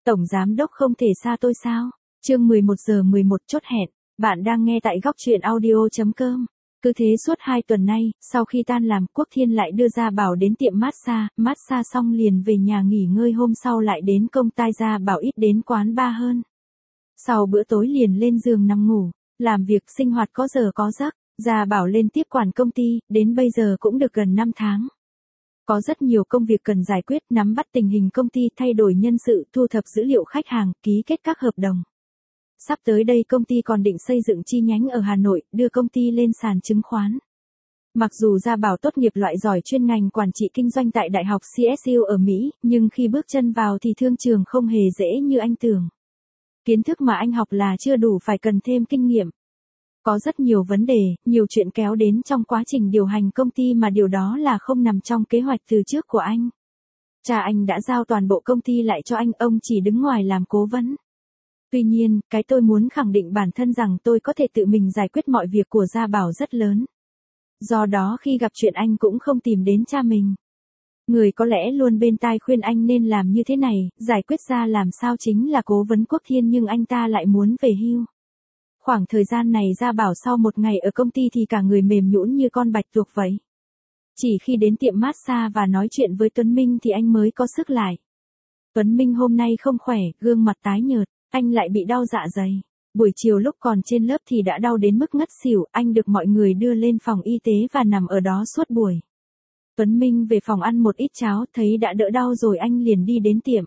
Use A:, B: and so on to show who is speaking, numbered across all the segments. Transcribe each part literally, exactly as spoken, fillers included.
A: Tổng giám đốc không thể xa tôi sao? Chương mười một giờ mười một chốt hẹn. Bạn đang nghe tại góc truyện audio chấm com. Cứ thế suốt hai tuần nay, sau khi tan làm, Quốc Thiên lại đưa Gia Bảo đến tiệm massage, massage xong liền về nhà nghỉ ngơi, hôm sau lại đến công ty. Gia Bảo ít đến quán bar hơn. Sau bữa tối liền lên giường nằm ngủ, làm việc sinh hoạt có giờ có giấc. Gia Bảo lên tiếp quản công ty, đến bây giờ cũng được gần năm tháng. Có rất nhiều công việc cần giải quyết, nắm bắt tình hình công ty, thay đổi nhân sự, thu thập dữ liệu khách hàng, ký kết các hợp đồng. Sắp tới đây công ty còn định xây dựng chi nhánh ở Hà Nội, đưa công ty lên sàn chứng khoán. Mặc dù Gia Bảo tốt nghiệp loại giỏi chuyên ngành quản trị kinh doanh tại Đại học xê ét u ở Mỹ, nhưng khi bước chân vào thì thương trường không hề dễ như anh tưởng. Kiến thức mà anh học là chưa đủ, phải cần thêm kinh nghiệm. Có rất nhiều vấn đề, nhiều chuyện kéo đến trong quá trình điều hành công ty mà điều đó là không nằm trong kế hoạch từ trước của anh. Cha anh đã giao toàn bộ công ty lại cho anh, ông chỉ đứng ngoài làm cố vấn. Tuy nhiên, cái tôi muốn khẳng định bản thân rằng tôi có thể tự mình giải quyết mọi việc của Gia Bảo rất lớn. Do đó khi gặp chuyện anh cũng không tìm đến cha mình. Người có lẽ luôn bên tai khuyên anh nên làm như thế này, giải quyết ra làm sao chính là cố vấn Quốc Thiên, nhưng anh ta lại muốn về hưu. Khoảng thời gian này Gia Bảo sau một ngày ở công ty thì cả người mềm nhũn như con bạch tuộc vậy. Chỉ khi đến tiệm massage và nói chuyện với Tuấn Minh thì anh mới có sức lại. Tuấn Minh hôm nay không khỏe, gương mặt tái nhợt, anh lại bị đau dạ dày. Buổi chiều lúc còn trên lớp thì đã đau đến mức ngất xỉu, anh được mọi người đưa lên phòng y tế và nằm ở đó suốt buổi. Tuấn Minh về phòng ăn một ít cháo, thấy đã đỡ đau rồi anh liền đi đến tiệm.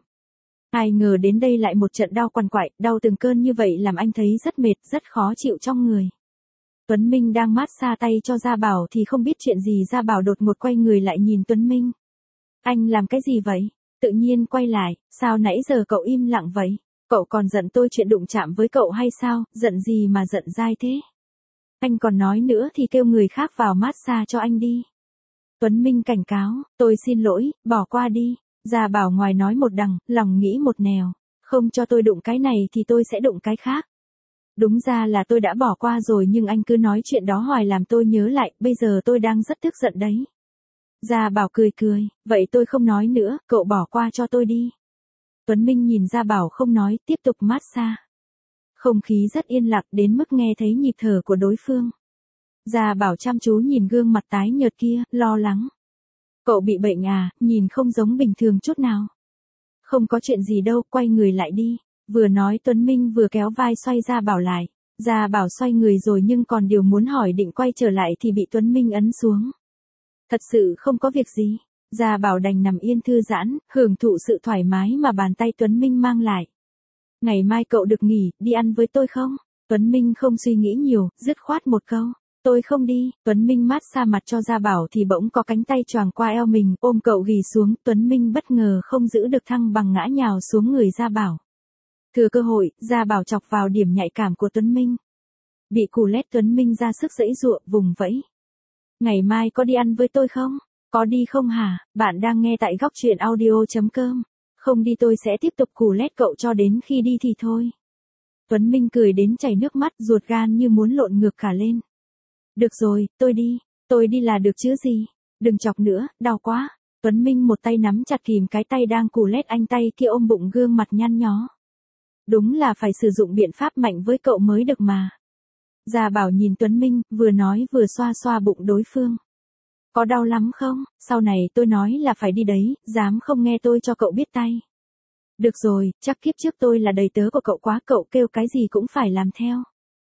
A: Ai ngờ đến đây lại một trận đau quằn quại, đau từng cơn như vậy làm anh thấy rất mệt, rất khó chịu trong người. Tuấn Minh đang massage tay cho Gia Bảo thì không biết chuyện gì, Gia Bảo đột ngột quay người lại nhìn Tuấn Minh. Anh làm cái gì vậy? Tự nhiên quay lại, sao nãy giờ cậu im lặng vậy? Cậu còn giận tôi chuyện đụng chạm với cậu hay sao? Giận gì mà giận dai thế? Anh còn nói nữa thì kêu người khác vào massage cho anh đi. Tuấn Minh cảnh cáo, tôi xin lỗi, bỏ qua đi. Gia Bảo ngoài nói một đằng, lòng nghĩ một nẻo. Không cho tôi đụng cái này thì tôi sẽ đụng cái khác. Đúng ra là tôi đã bỏ qua rồi, nhưng anh cứ nói chuyện đó hoài làm tôi nhớ lại, bây giờ tôi đang rất tức giận đấy. Gia Bảo cười cười, vậy tôi không nói nữa, cậu bỏ qua cho tôi đi. Tuấn Minh nhìn Gia Bảo không nói, tiếp tục massage. Không khí rất yên lặng đến mức nghe thấy nhịp thở của đối phương. Gia Bảo chăm chú nhìn gương mặt tái nhợt kia, lo lắng. Cậu bị bệnh à, nhìn không giống bình thường chút nào. Không có chuyện gì đâu, quay người lại đi. Vừa nói Tuấn Minh vừa kéo vai xoay Gia Bảo lại. Gia Bảo xoay người rồi nhưng còn điều muốn hỏi định quay trở lại thì bị Tuấn Minh ấn xuống. Thật sự không có việc gì. Gia Bảo đành nằm yên thư giãn, hưởng thụ sự thoải mái mà bàn tay Tuấn Minh mang lại. Ngày mai cậu được nghỉ, đi ăn với tôi không? Tuấn Minh không suy nghĩ nhiều, dứt khoát một câu. Tôi không đi. Tuấn Minh mát xa mặt cho Gia Bảo thì bỗng có cánh tay choàng qua eo mình, ôm cậu ghì xuống. Tuấn Minh bất ngờ không giữ được thăng bằng ngã nhào xuống người Gia Bảo. Thừa cơ hội, Gia Bảo chọc vào điểm nhạy cảm của Tuấn Minh. Bị cù lét, Tuấn Minh ra sức giãy giụa, vùng vẫy. Ngày mai có đi ăn với tôi không? Có đi không hả? Bạn đang nghe tại góc truyện audio chấm com. Không đi tôi sẽ tiếp tục cù lét cậu cho đến khi đi thì thôi. Tuấn Minh cười đến chảy nước mắt, ruột gan như muốn lộn ngược cả lên. Được rồi, tôi đi. Tôi đi là được chứ gì. Đừng chọc nữa, đau quá. Tuấn Minh một tay nắm chặt kìm cái tay đang cù lét anh, tay kia ôm bụng gương mặt nhăn nhó. Đúng là phải sử dụng biện pháp mạnh với cậu mới được mà. Gia Bảo nhìn Tuấn Minh, vừa nói vừa xoa xoa bụng đối phương. Có đau lắm không? Sau này tôi nói là phải đi đấy, dám không nghe tôi cho cậu biết tay. Được rồi, chắc kiếp trước tôi là đầy tớ của cậu quá, cậu kêu cái gì cũng phải làm theo.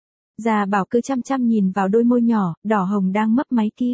A: Gia Bảo cứ chăm chăm nhìn vào đôi môi nhỏ, đỏ hồng đang mấp máy kia.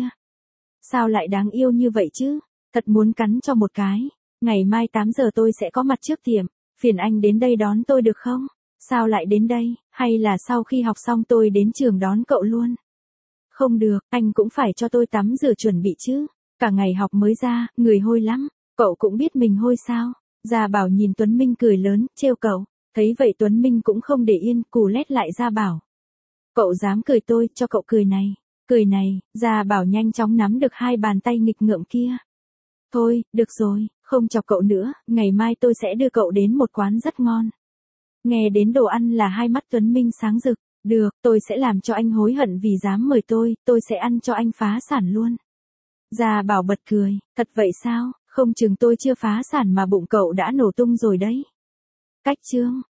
A: Sao lại đáng yêu như vậy chứ? Thật muốn cắn cho một cái. Ngày mai tám giờ tôi sẽ có mặt trước tiệm, phiền anh đến đây đón tôi được không? Sao lại đến đây, hay là sau khi học xong tôi đến trường đón cậu luôn? Không được, anh cũng phải cho tôi tắm rửa chuẩn bị chứ. Cả ngày học mới ra, người hôi lắm. Cậu cũng biết mình hôi sao? Gia Bảo nhìn Tuấn Minh cười lớn, trêu cậu. Thấy vậy Tuấn Minh cũng không để yên, cù lét lại Gia Bảo. Cậu dám cười tôi, cho cậu cười này. Cười này, Gia Bảo nhanh chóng nắm được hai bàn tay nghịch ngợm kia. Thôi, được rồi, không chọc cậu nữa, ngày mai tôi sẽ đưa cậu đến một quán rất ngon. Nghe đến đồ ăn là hai mắt Tuấn Minh sáng rực. Được, tôi sẽ làm cho anh hối hận vì dám mời tôi, tôi sẽ ăn cho anh phá sản luôn. Gia Bảo bật cười, thật vậy sao, không chừng tôi chưa phá sản mà bụng cậu đã nổ tung rồi đấy. Cách chương